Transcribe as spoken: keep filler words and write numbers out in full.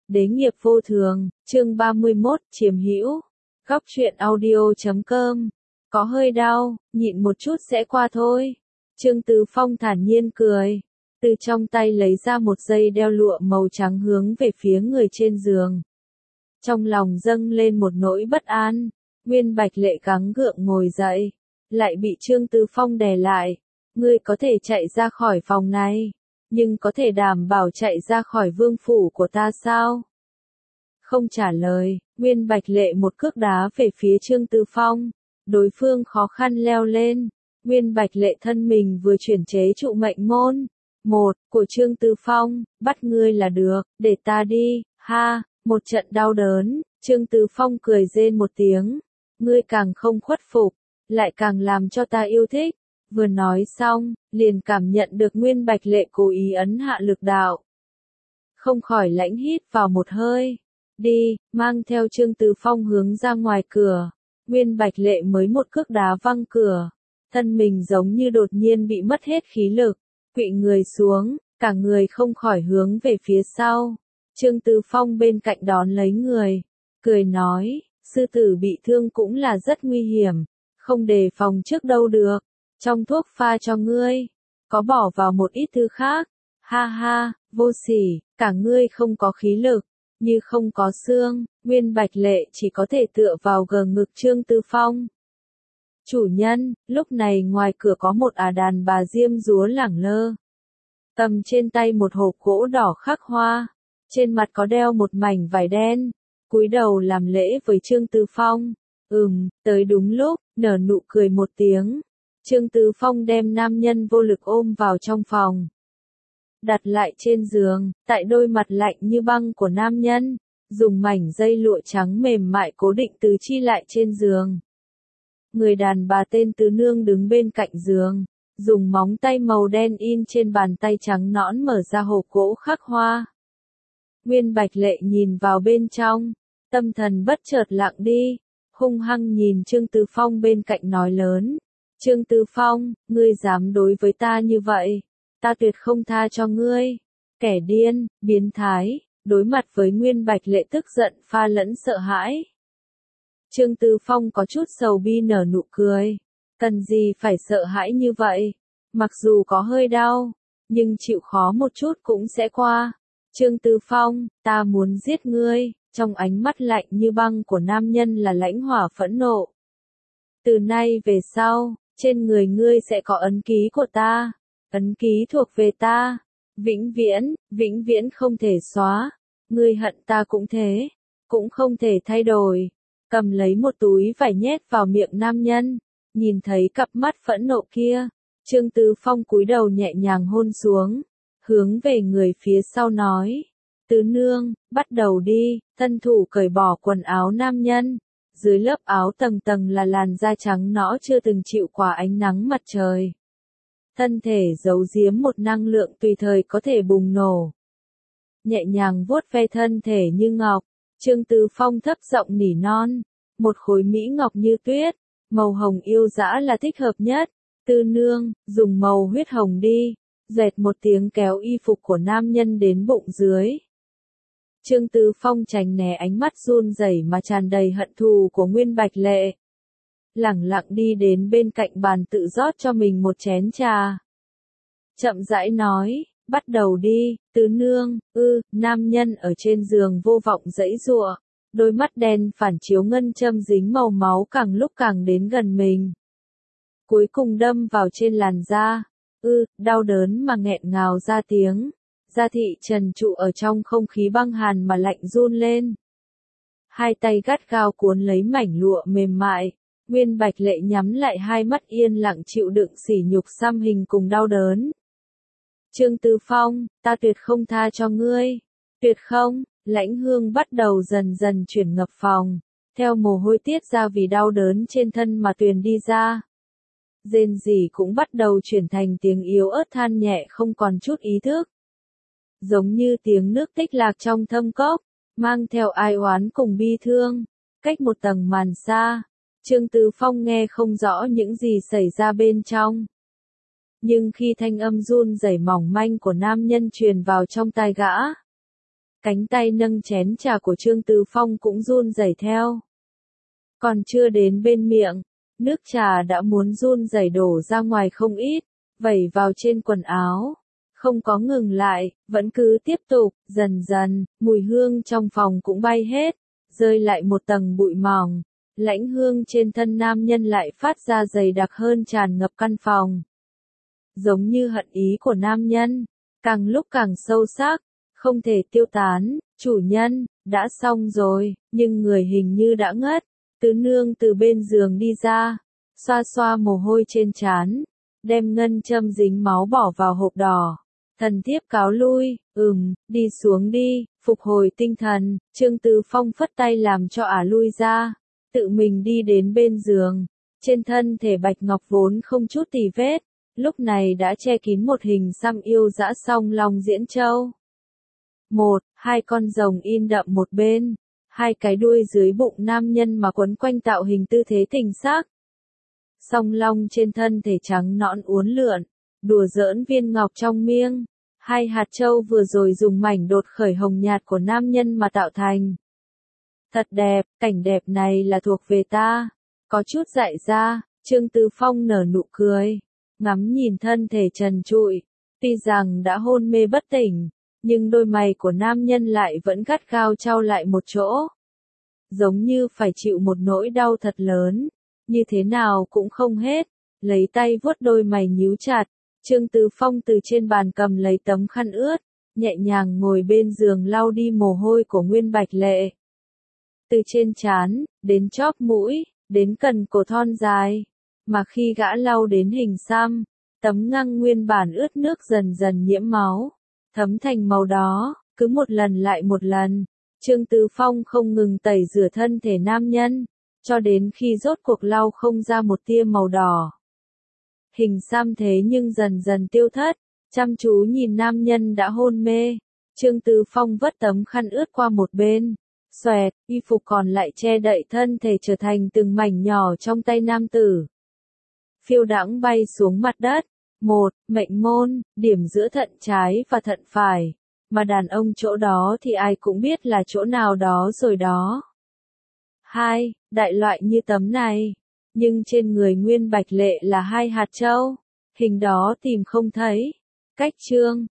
Đế nghiệp vô thường, chương ba mươi mốt, chiếm hữu. Góc truyện audio chấm com. Có hơi đau, nhịn một chút sẽ qua thôi. Trương Tứ Phong thản nhiên cười. Từ trong tay lấy ra một dây đeo lụa màu trắng hướng về phía người trên giường. Trong lòng dâng lên một nỗi bất an. Nguyên Bạch Lệ gắng gượng ngồi dậy. Lại bị Trương Tứ Phong đè lại. Ngươi có thể chạy ra khỏi phòng này. Nhưng có thể đảm bảo chạy ra khỏi vương phủ của ta sao? Không trả lời, Nguyên Bạch Lệ một cước đá về phía Trương Tứ Phong. Đối phương khó khăn leo lên. Nguyên Bạch Lệ thân mình vừa chuyển chế trụ mệnh môn. Một, của Trương Tứ Phong, bắt ngươi là được, để ta đi, ha, một trận đau đớn. Trương Tứ Phong cười rên một tiếng. Ngươi càng không khuất phục, lại càng làm cho ta yêu thích. Vừa nói xong, liền cảm nhận được Nguyên Bạch Lệ cố ý ấn hạ lực đạo. Không khỏi lãnh hít vào một hơi. Đi, mang theo Trương Tứ Phong hướng ra ngoài cửa. Nguyên Bạch Lệ mới một cước đá văng cửa. Thân mình giống như đột nhiên bị mất hết khí lực. Quỵ người xuống, cả người không khỏi hướng về phía sau. Trương Tứ Phong bên cạnh đón lấy người. Cười nói, sư tử bị thương cũng là rất nguy hiểm. Không đề phòng trước đâu được. Trong thuốc pha cho ngươi, có bỏ vào một ít thứ khác. Ha ha, vô sỉ, cả ngươi không có khí lực, như không có xương. Nguyên Bạch Lệ chỉ có thể tựa vào gờ ngực Trương Tứ Phong. Chủ nhân, lúc này ngoài cửa có một ả đàn bà diêm dúa lẳng lơ. Cầm trên tay một hộp gỗ đỏ khắc hoa, trên mặt có đeo một mảnh vải đen, cúi đầu làm lễ với Trương Tứ Phong. Ừm, tới đúng lúc, nở nụ cười một tiếng. Trương Tứ Phong đem nam nhân vô lực ôm vào trong phòng. Đặt lại trên giường, tại đôi mặt lạnh như băng của nam nhân, dùng mảnh dây lụa trắng mềm mại cố định tứ chi lại trên giường. Người đàn bà tên Tứ Nương đứng bên cạnh giường, dùng móng tay màu đen in trên bàn tay trắng nõn mở ra hộp gỗ khắc hoa. Nguyên Bạch Lệ nhìn vào bên trong, tâm thần bất chợt lặng đi, hung hăng nhìn Trương Tứ Phong bên cạnh nói lớn. Trương Tứ Phong, ngươi dám đối với ta như vậy, ta tuyệt không tha cho ngươi. Kẻ điên, biến thái, đối mặt với Nguyên Bạch Lệ tức giận pha lẫn sợ hãi. Trương Tứ Phong có chút sầu bi nở nụ cười. Cần gì phải sợ hãi như vậy? Mặc dù có hơi đau, nhưng chịu khó một chút cũng sẽ qua. Trương Tứ Phong, ta muốn giết ngươi. Trong ánh mắt lạnh như băng của nam nhân là lãnh hỏa phẫn nộ. Từ nay về sau, trên người ngươi sẽ có ấn ký của ta. Ấn ký thuộc về ta. Vĩnh viễn, vĩnh viễn không thể xóa. Ngươi hận ta cũng thế. Cũng không thể thay đổi. Cầm lấy một túi vải nhét vào miệng nam nhân. Nhìn thấy cặp mắt phẫn nộ kia. Trương Tứ Phong cúi đầu nhẹ nhàng hôn xuống. Hướng về người phía sau nói. Tứ Nương, bắt đầu đi. Thân thủ cởi bỏ quần áo nam nhân. Dưới lớp áo tầng tầng là làn da trắng nõn chưa từng chịu qua ánh nắng mặt trời. Thân thể giấu giếm một năng lượng tùy thời có thể bùng nổ. Nhẹ nhàng vuốt ve thân thể như ngọc, Trương Tứ Phong thấp giọng nỉ non. Một khối mỹ ngọc như tuyết, màu hồng yêu dã là thích hợp nhất. Tư Nương, dùng màu huyết hồng đi. Dẹt một tiếng kéo y phục của nam nhân đến bụng dưới. Trương Tứ Phong tránh né ánh mắt run rẩy mà tràn đầy hận thù của Nguyên Bạch Lệ. Lẳng lặng đi đến bên cạnh bàn tự rót cho mình một chén trà. Chậm rãi nói, bắt đầu đi. Tứ Nương, ư, nam nhân ở trên giường vô vọng giãy giụa, đôi mắt đen phản chiếu ngân châm dính màu máu càng lúc càng đến gần mình. Cuối cùng đâm vào trên làn da, ư, đau đớn mà nghẹn ngào ra tiếng. Da thị trần trụ ở trong không khí băng hàn mà lạnh run lên. Hai tay gắt gao cuốn lấy mảnh lụa mềm mại. Nguyên Bạch Lệ nhắm lại hai mắt yên lặng chịu đựng sỉ nhục xăm hình cùng đau đớn. Trương Tứ Phong, ta tuyệt không tha cho ngươi. Tuyệt không, lãnh hương bắt đầu dần dần chuyển ngập phòng. Theo mồ hôi tiết ra vì đau đớn trên thân mà tuyền đi ra. Rên rỉ cũng bắt đầu chuyển thành tiếng yếu ớt than nhẹ không còn chút ý thức. Giống như tiếng nước tích lạc trong thâm cốc, mang theo ai oán cùng bi thương. Cách một tầng màn xa. Trương Tứ Phong nghe không rõ những gì xảy ra bên trong. Nhưng khi thanh âm run rẩy mỏng manh của nam nhân truyền vào trong tai gã, Cánh tay nâng chén trà của Trương Từ Phong cũng run rẩy theo. Còn chưa đến bên miệng, nước trà đã muốn run rẩy đổ ra ngoài không ít, vẩy vào trên quần áo. Không có ngừng lại, vẫn cứ tiếp tục, dần dần, mùi hương trong phòng cũng bay hết, rơi lại một tầng bụi mỏng. Lãnh hương trên thân nam nhân lại phát ra dày đặc hơn tràn ngập căn phòng. Giống như hận ý của nam nhân, càng lúc càng sâu sắc, không thể tiêu tán. Chủ nhân, đã xong rồi, nhưng người hình như đã ngất. Tứ nương từ bên giường đi ra, xoa xoa mồ hôi trên trán, đem ngân châm dính máu bỏ vào hộp đỏ. Thần thiếp cáo lui, ừm, đi xuống đi, phục hồi tinh thần. Trương Từ Phong phất tay làm cho ả lui ra, tự mình đi đến bên giường. Trên thân thể bạch ngọc vốn không chút tì vết, lúc này đã che kín một hình xăm yêu dã song long diễn châu. Một, hai con rồng in đậm một bên, hai cái đuôi dưới bụng nam nhân mà quấn quanh tạo hình tư thế tình sắc. Song long trên thân thể trắng nõn uốn lượn, đùa giỡn viên ngọc trong miêng. Hai hạt châu vừa rồi dùng mảnh đột khởi hồng nhạt của nam nhân mà tạo thành. Thật đẹp, cảnh đẹp này là thuộc về ta. Có chút dại ra, Trương Từ Phong nở nụ cười, ngắm nhìn thân thể trần trụi. Tuy rằng đã hôn mê bất tỉnh, nhưng đôi mày của nam nhân lại vẫn gắt gao chau lại một chỗ. Giống như phải chịu một nỗi đau thật lớn, như thế nào cũng không hết. Lấy tay vuốt đôi mày nhíu chặt, Trương Từ Phong từ trên bàn cầm lấy tấm khăn ướt, nhẹ nhàng ngồi bên giường lau đi mồ hôi của Nguyên Bạch Lệ. Từ trên trán, đến chóp mũi, đến cần cổ thon dài, mà khi gã lau đến hình xăm, tấm ngăng nguyên bản ướt nước dần dần nhiễm máu, thấm thành màu đó, cứ một lần lại một lần. Trương Từ Phong không ngừng tẩy rửa thân thể nam nhân, cho đến khi rốt cuộc lau không ra một tia màu đỏ. Hình xăm thế nhưng dần dần tiêu thất, chăm chú nhìn nam nhân đã hôn mê. Trương Từ Phong vất tấm khăn ướt qua một bên, xoẹt, y phục còn lại che đậy thân thể trở thành từng mảnh nhỏ trong tay nam tử. Phiêu đãng bay xuống mặt đất. Một, mệnh môn, điểm giữa thận trái và thận phải, mà đàn ông chỗ đó thì ai cũng biết là chỗ nào đó rồi đó. Hai, đại loại như tấm này, nhưng trên người Nguyên Bạch Lệ là hai hạt châu, hình đó tìm không thấy. Cách chương